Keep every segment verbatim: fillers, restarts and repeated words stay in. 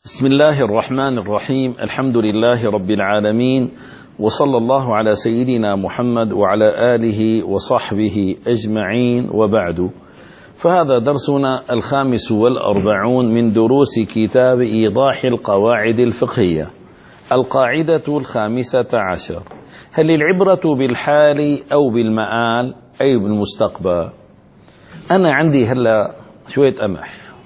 بسم الله الرحمن الرحيم. الحمد لله رب العالمين، وصلى الله على سيدنا محمد وعلى آله وصحبه أجمعين، وبعد. فهذا درسنا الخامس والأربعون من دروس كتاب إيضاح القواعد الفقهية. القاعدة الخامسة عشر: هل العبرة بالحال أو بالمآل أي بالمستقبل؟ أنا عندي هلا شوية قمح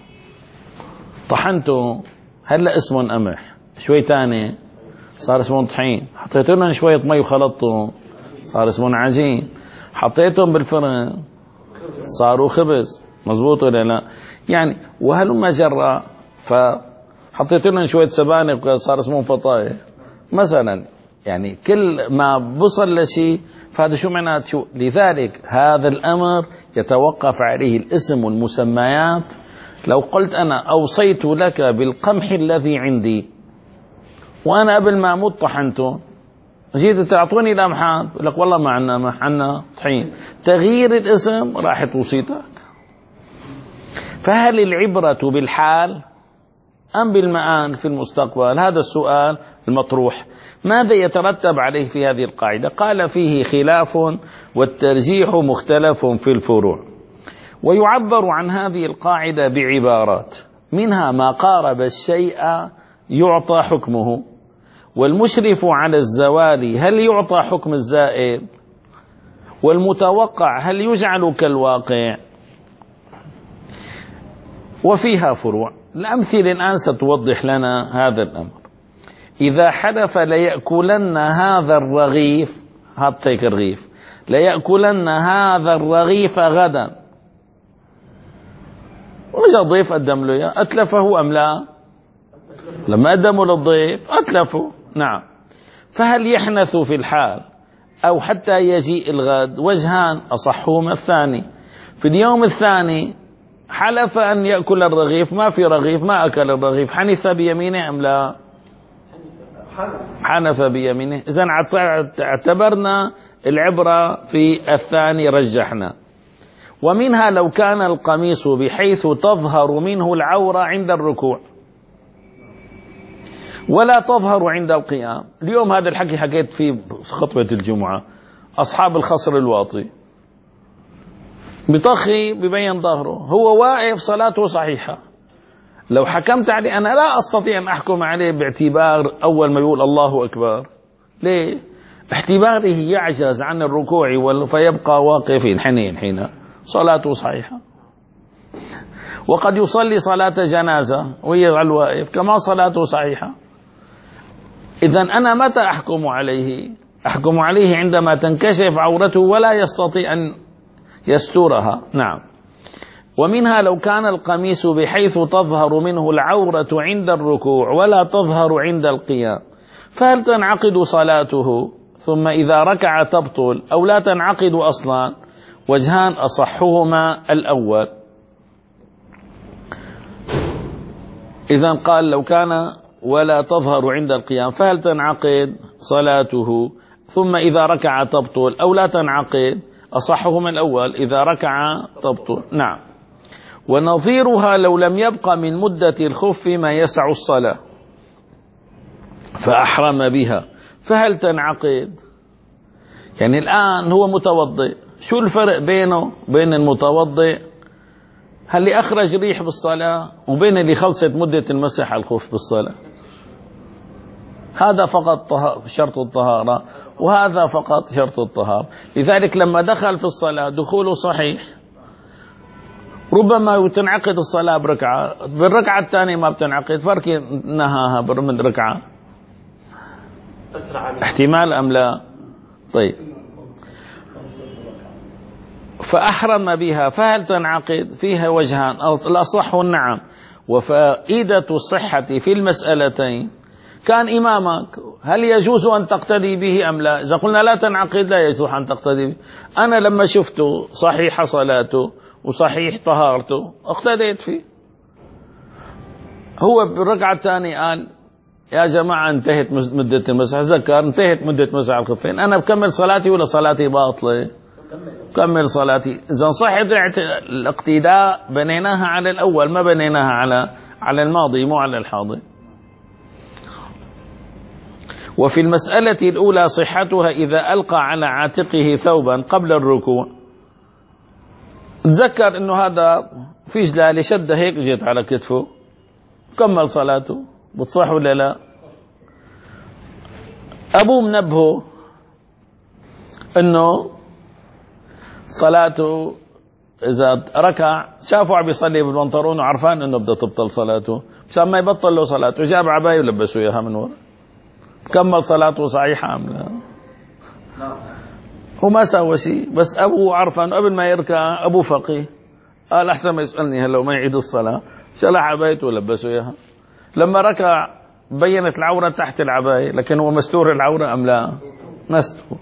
طحنته، هلا اسمه قمح، شوي تاني صار اسمه طحين، حطيت لهم شوية مي وخلطتهم صار اسمه عجين، حطيتهم بالفرن صاروا خبز. مزبوط ولا لا؟ يعني وهلما جرى، فحطيت لهم شوية سبانخ صار اسمه فطاير مثلا. يعني كل ما بصل لشيء فهذا شو معناته شو. لذلك هذا الأمر يتوقف عليه الاسم والمسميات. لو قلت أنا أوصيت لك بالقمح الذي عندي وأنا قبل ما أموت طحنته، جيت تعطوني لمحات يقول لك والله ما عنا مح، عنا طحين، تغيير الاسم راح توصيتك. فهل العبرة بالحال أم بالمآن في المستقبل؟ هذا السؤال المطروح. ماذا يترتب عليه في هذه القاعدة؟ قال فيه خلاف والترجيح مختلف في الفروع. ويعبر عن هذه القاعدة بعبارات، منها ما قارب الشيء يعطى حكمه، والمشرف على الزوال هل يعطى حكم الزائل، والمتوقع هل يجعل كالواقع. وفيها فروع. الأمثلة الآن ستوضح لنا هذا الأمر. إذا حلف ليأكلن هذا الرغيف، هاتيك الرغيف، ليأكلن هذا الرغيف غدا، وجاء ضيف قدم له اياه، أتلفه أم لا؟ لما قدموا للضيف أتلفه، نعم. فهل يحنث في الحال أو حتى يجيء الغد؟ وجهان أصحهما الثاني. في اليوم الثاني حلف أن يأكل الرغيف، ما في رغيف، ما أكل الرغيف، حنث بيمينه أم لا؟ حنث بيمينه. إذن اعتبرنا العبرة في الثاني، رجحنا. ومنها لو كان القميص بحيث تظهر منه العورة عند الركوع ولا تظهر عند القيام. اليوم هذا الحكي حكيت فيه خطبة الجمعة. أصحاب الخصر الواطي بطخي ببين ظهره، هو واقف صلاته صحيحة. لو حكمت عليه أنا لا أستطيع أن أحكم عليه باعتبار أول ما يقول الله أكبر. ليه؟ اعتباره يعجز عن الركوع فيبقى واقفين حنين حين صلاته صحيحة. وقد يصلي صلاة جنازة ويجعل واقف كما صلاته صحيحة. إذن أنا متى أحكم عليه؟ أحكم عليه عندما تنكشف عورته ولا يستطيع أن يسترها، نعم. ومنها لو كان القميص بحيث تظهر منه العورة عند الركوع ولا تظهر عند القيام، فهل تنعقد صلاته ثم إذا ركع تبطل أو لا تنعقد أصلا؟ وجهان أصحهما الأول. إذن قال لو كان ولا تظهر عند القيام فهل تنعقد صلاته ثم إذا ركع تبطل أو لا تنعقد؟ أصحهما الأول، إذا ركع تبطل، نعم. ونظيرها لو لم يبق من مدة الخف ما يسع الصلاة فأحرم بها، فهل تنعقد؟ يعني الآن هو متوضئ، شو الفرق بينه بين المتوضئ هل اللي أخرج ريح بالصلاة وبين اللي خلصت مدة المسح على الخف بالصلاة؟ هذا فقط شرط الطهارة وهذا فقط شرط الطهارة. لذلك لما دخل في الصلاة دخوله صحيح، ربما تنعقد الصلاة بركعة، بالركعة الثانية ما بتنعقد، فرق نهاها من ركعة، احتمال أم لا؟ طيب، فأحرم بها فهل تنعقد؟ فيها وجهان، الأصح النعم. وفائدة الصحة في المسألتين، كان إمامك هل يجوز أن تقتدي به أم لا؟ إذا قلنا لا تنعقد لا يجوز أن تقتدي به. أنا لما شفته صحيح صلاته وصحيح طهارته اقتديت فيه. هو بالركعة الثانية قال يا جماعة انتهت مدة المسح، ذكر انتهت مدة مسح الخفين، أنا بكمل صلاتي ولا صلاتي باطلة؟ كمل صلاتي. إذا صحت الاقتداء بنيناها على الأول، ما بنيناها على على الماضي مو على الحاضر. وفي المسألة الأولى صحتها إذا ألقى على عاتقه ثوبا قبل الركوع. تذكر أنه هذا في جلالة شد هيك جيت على كتفه، كمل صلاته، بتصح ولا لا؟ أبوه منبهه أنه صلاته إذا ركع شافوا عم يصلي بالبنطلون وعرفان أنه بدأ تبطل صلاته، مشان ما يبطل له صلاته جاب عباية ولبسوا إياها من ورا، كمل صلاته صحيحة أم لا؟ هو ما سوى شيء، بس أبوه عرفان قبل ما يركع. أبوه فقيه قال أحسن ما يسألني هلا وما يعيد الصلاة، شلح عبايته ولبسوا إياها. لما ركع بينت العورة تحت العباية، لكن هو مستور العورة أم لا؟ مستور.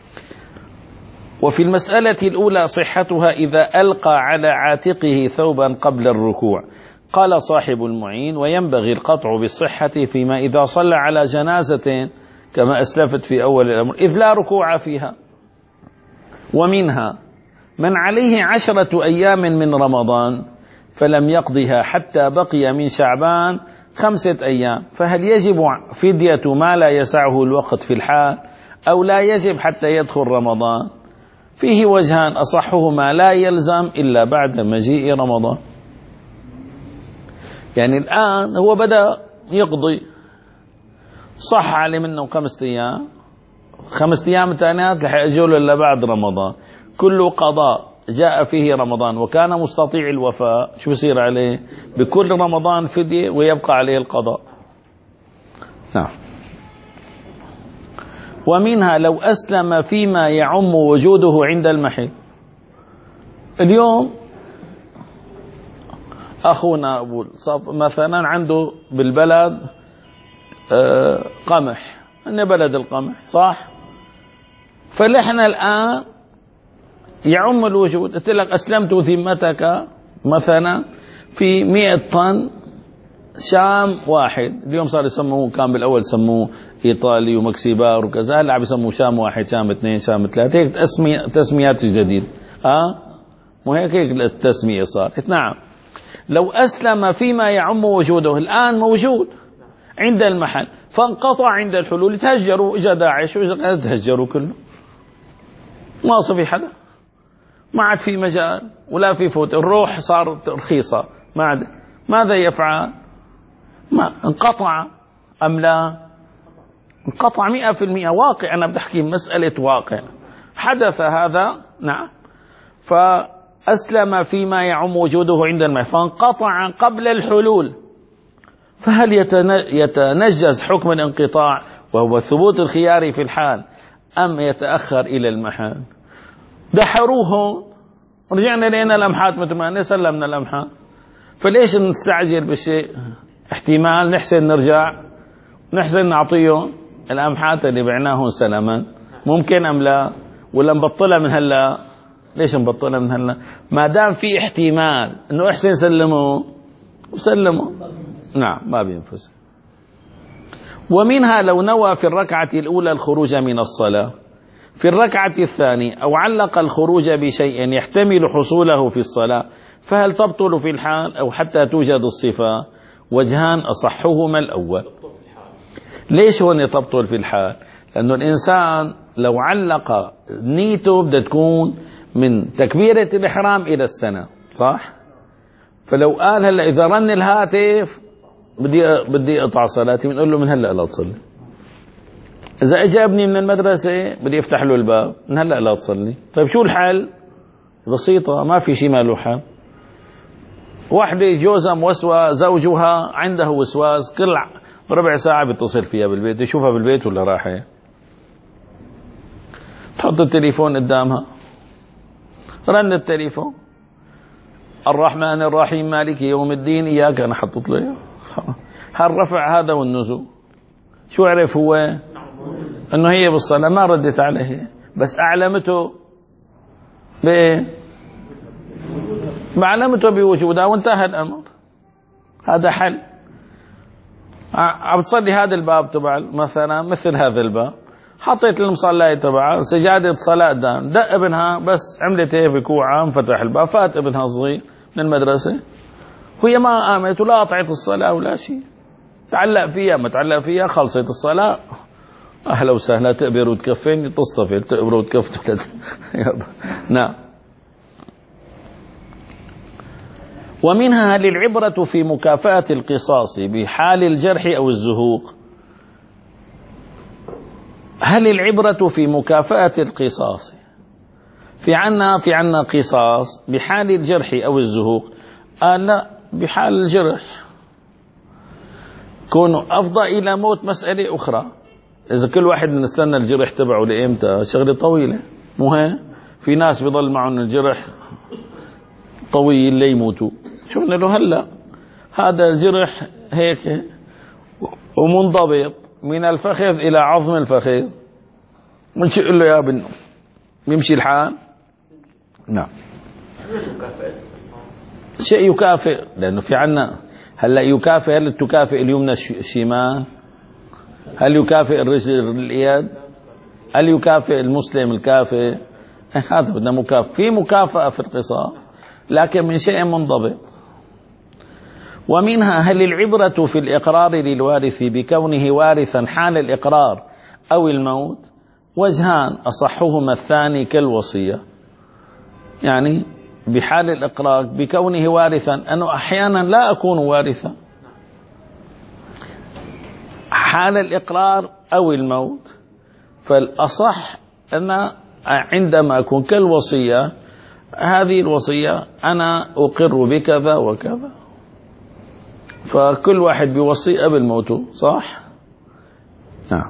وفي المسألة الأولى صحتها إذا ألقى على عاتقه ثوبا قبل الركوع. قال صاحب المعين: وينبغي القطع بالصحة فيما إذا صلى على جنازة كما أسلفت في أول الأمر، إذ لا ركوع فيها. ومنها من عليه عشرة أيام من رمضان فلم يقضها حتى بقي من شعبان خمسة أيام، فهل يجب فدية ما لا يسعه الوقت في الحال أو لا يجب حتى يدخل رمضان؟ فيه وجهان، أصحهما لا يلزم إلا بعد مجيء رمضان. يعني الآن هو بدأ يقضي، صح عليه منه خمسة أيام، خمسة أيام تانيات لح يأجله إلا بعد رمضان. كل قضاء جاء فيه رمضان وكان مستطيع الوفاء شو يصير عليه؟ بكل رمضان فدية ويبقى عليه القضاء. نعم. ومنها لو أسلم فيما يعم وجوده عند المحل. اليوم أخونا أبو صف مثلا عنده بالبلد قمح، أنه بلد القمح صح؟ فلحنا الآن يعم الوجود، قلت لك أسلمت ذمتك مثلا في مئة طن شام واحد، اليوم صار يسموه، كان بالأول سموه إيطالي ومكسيبار وكذا، هلا عم يسموه شام واحد، شام اثنين، شام ثلاثة، هيك تسمية تسميات جديدة. ها مو هيك هيك التسمية صارت. نعم. لو أسلم فيما يعم وجوده، الآن موجود عند المحل فانقطع عند الحلول، تهجروا، إجا داعش تهجروا كله، ما صفي حدا، ما عاد في مجال ولا في فوت، الروح صارت رخيصة، ما عاد. ماذا يفعل؟ ما انقطع أم لا؟ انقطع مئة في المئة، واقع، أنا بحكي مسألة واقع حدث هذا. نعم. فأسلم فيما يعم وجوده عند الماء فانقطع قبل الحلول، فهل يتنجز حكم الانقطاع وهو ثبوت الخيار في الحال أم يتأخر إلى المحل؟ دحروه، رجعنا لنا لمحات مثل ما سلمنا لمحات، فليش نستعجل بالشيء؟ احتمال نحسن نرجع نحسن نعطيهم الأمحات اللي بعناهم سلما، ممكن أم لا؟ ولا نبطلها من هلا؟ ليش نبطلها من هلا؟ ما دام في احتمال انه احسن سلموا وسلموا. نعم، ما بينفس. ومنها لو نوى في الركعة الأولى الخروج من الصلاة، في الركعة الثانية أو علق الخروج بشيء يحتمل حصوله في الصلاة، فهل تبطل في الحال أو حتى توجد الصفة؟ وجهان أصحهما الأول. ليش هون تبطل في الحال؟ لأنه الإنسان لو علق نيته بدها تكون من تكبيرة الإحرام إلى السنة، صح؟ فلو قال هلا إذا رن الهاتف بدي بدي أقطع صلاتي، بنقول له من هلا لا تصلي. إذا أجابني من المدرسة بدي أفتح له الباب، من هلا لا تصلي. طيب شو الحل؟ بسيطة، ما في شيء ما له حل. واحدة جوزها موسوى، زوجها عنده وسواس، كل ربع ساعة بيتصل فيها بالبيت، يشوفها بالبيت ولا راحة، تحط التليفون قدامها، رن التليفون، الرحمن الرحيم مالك يوم الدين إياك أنا حطت له. هالرفع هذا والنزول شو عرف هو؟ أنه هي بالصلاة، ما ردت عليه، بس أعلمته بإيه؟ معلمته بوجودها وانتهى الأمر. هذا حل. عم تصلي هذا الباب تبع مثلا مثل هذا الباب، حطيت المصلاة تبعها سجادة صلاة دان، دق ابنها بس عملت هيك بكوعة، انفتح الباب، فات ابنها الصغير من المدرسة وهي ما قامت ولا قطعت الصلاة ولا شيء، تعلق فيها ما تعلق فيها، خلصت الصلاة أهلا وسهلا، تقبر وتكفين تصطفل، تقبر وتكفن. نعم. ومنها للعبرة في مكافأة القصاص بحال الجرح أو الزهوق. هل العبرة في مكافأة القصاص؟ في عنا في عنا قصاص بحال الجرح أو الزهوق؟ آه لا، بحال الجرح. كونه أفضى إلى موت مسألة أخرى. إذا كل واحد نستنى الجرح تبعه لإمتى؟ شغلة طويلة، مو هيك؟ في ناس بيضل معهم الجرح طويل ليموتوا، شو بدنا له هلا؟ هذا الجرح هيك ومنضبط من الفخذ إلى عظم الفخذ، منشئ له يا بنو، يمشي الحال. نعم. شيء يكافئ، لأنه في عنا هلا يكافئ. هل تكافئ اليمنى الشمال؟ هل يكافئ الرجل اليد؟ هل يكافئ المسلم الكافئ؟ هذا بدنا مكافئ. في مكافأة في القصاص لكن من شيء منضبط. ومنها هل العبرة في الإقرار للوارث بكونه وارثا حال الإقرار أو الموت؟ وجهان، أصحهما الثاني كالوصية. يعني بحال الإقرار بكونه وارثا، أنه أحيانا لا أكون وارثا حال الإقرار أو الموت. فالأصح أن عندما أكون كالوصية، هذه الوصية أنا أقر بكذا وكذا، فكل واحد بوصي قبل موته، صح؟ نعم.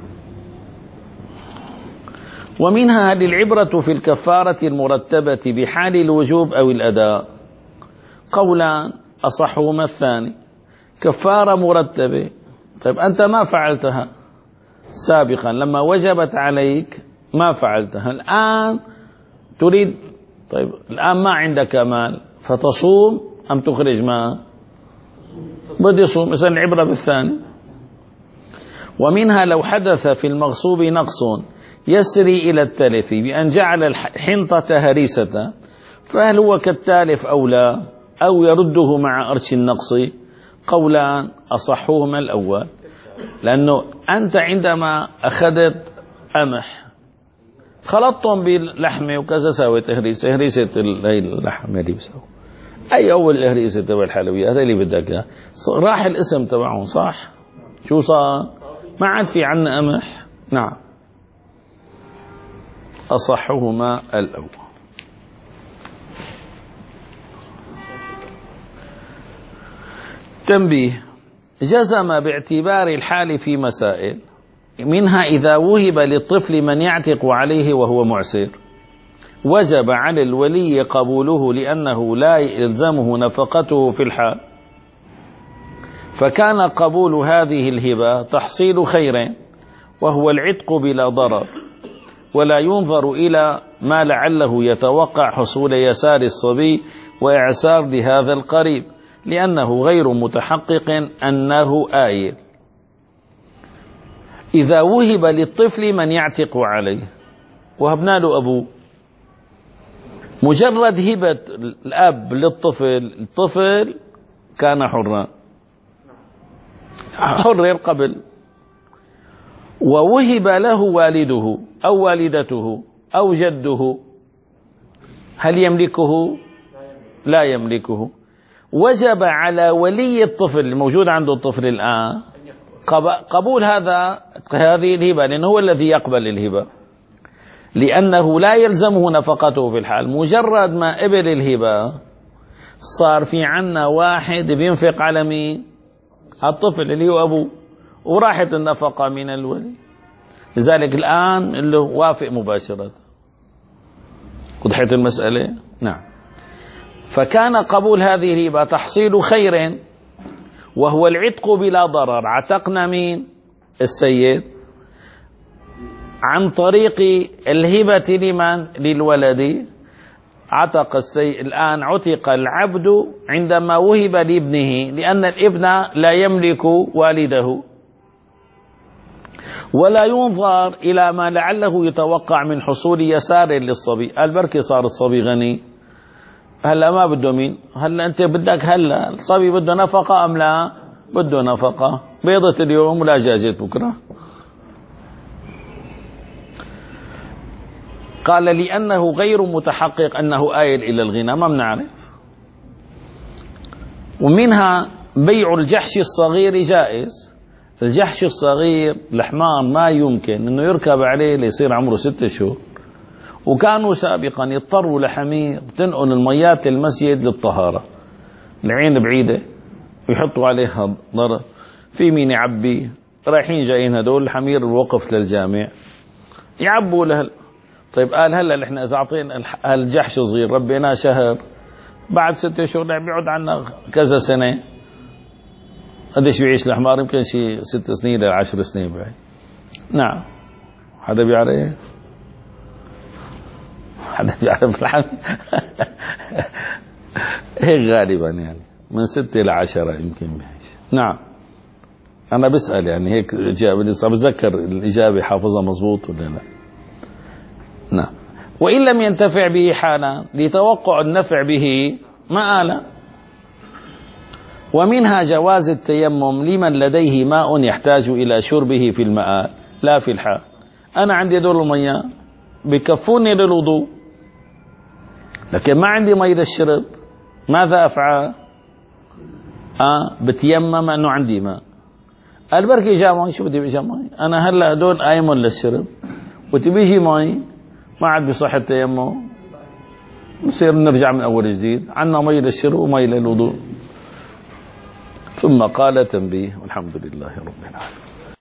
ومنها للعبرة في الكفارة المرتبة بحال الوجوب أو الأداء. قولان، أصحهما الثاني. كفارة مرتبة، طيب أنت ما فعلتها سابقا لما وجبت عليك، ما فعلتها الآن تريد، طيب الآن ما عندك مال فتصوم أم تخرج مال؟ بدي يصوم، مثلا العبرة بالثاني. ومنها لو حدث في المغصوب نقص يسري إلى التلف بأن جعل الحنطة هريسة، فهل هو كالتالف أو لا، أو يرده مع أرش النقص؟ قولان، أصحهما الأول، لأنه أنت عندما أخذت قمح خلطتهم باللحمة وكذا، سويت هريسة، هريسة اللحمة اللي بسوي أي أول هريسة تبع الحلويات، هذا اللي بدك إياه، راح الاسم تبعهم، صح؟ شو صار؟ ما عاد في عنا قمح. نعم. أصحهما الأول. تنبيه: جزم باعتبار الحال في مسائل، منها إذا وهب للطفل من يعتق عليه وهو معسر وجب على الولي قبوله لأنه لا يلزمه نفقته في الحال، فكان قبول هذه الهبة تحصيل خير وهو العتق بلا ضرر، ولا ينظر إلى ما لعله يتوقع حصول يسار الصبي وإعسار لهذا القريب، لأنه غير متحقق أنه آيل. إذا وهب للطفل من يعتق عليه، وهبنا له أبوه، مجرد هبة الأب للطفل، الطفل كان حرا، حرر قبل، ووهب له والده أو والدته أو جده، هل يملكه؟ لا يملكه. وجب على ولي الطفل الموجود عنده الطفل الآن قبول هذا هذه الهبة، لأنه هو الذي يقبل الهبة، لأنه لا يلزمه نفقته في الحال. مجرد ما قبل الهبة صار في عنا واحد بينفق على مين؟ الطفل اللي هو أبوه، وراحت النفقة من الولي، لذلك الآن اللي وافق مباشرة. وضحت المسألة؟ نعم. فكان قبول هذه الهبة تحصيل خير وهو العتق بلا ضرر. عتقنا مين؟ السيد، عن طريق الهبة لمن؟ للولد. عتق السيد، الآن عتق العبد عندما وهب لابنه، لأن الابن لا يملك والده، ولا ينظر إلى ما لعله يتوقع من حصول يسار للصبي. البركة صار الصبي غني، هلا ما بده مين؟ هلا أنت بدك هلا الصبي بده نفقة أم لا؟ بده نفقة، بيضة اليوم ولا جاجة بكرة. قال لأنه غير متحقق أنه آيل إلى الغنى، ما بنعرف. ومنها بيع الجحش الصغير جائز. الجحش الصغير الحمار ما يمكن أنه يركب عليه ليصير عمره ستة شهور، وكانوا سابقا يضطروا لحمير تنقل الميات للمسجد للطهارة، العين بعيدة ويحطوا عليها ضرب، في مين يعبي، رايحين جايين هدول الحمير الوقف للجامع يعبوا له. طيب قال هلا احنا اذا اعطينا الجحش صغير ربيناه شهر، بعد ستة شهور بيقعد عنا كذا سنة، قديش بيعيش الحمار؟ يمكن شي ست سنين إلى عشر سنين بعد. نعم. حدا بيعرف؟ حدا بيعرف الحمير؟ هيك غالبا يعني من ستة إلى عشرة يمكن بيعيش. نعم. أنا بسأل يعني هيك إجابة، لسه بتذكر الإجابة حافظها مضبوط ولا لا. نعم. وإن لم ينتفع به حالا لتوقع النفع به مآلا. ومنها جواز التيمم لمن لديه ماء يحتاج إلى شربه في المآل لا في الحال. أنا عندي دول المياه بكفوني للوضوء، لكن ما عندي مي للشرب، ماذا أفعل؟ آه بتيمم أنه عندي ماء. البركي جاء مي، شو بدي بيجي مي؟ أنا هلا هدول آيمون للشرب وتبيجي مي، ما عاد بصح التيمم، بصير نرجع من أول جديد، عنا مي للشرب ومي للوضوء. ثم قال تنبيه، والحمد لله رب العالمين.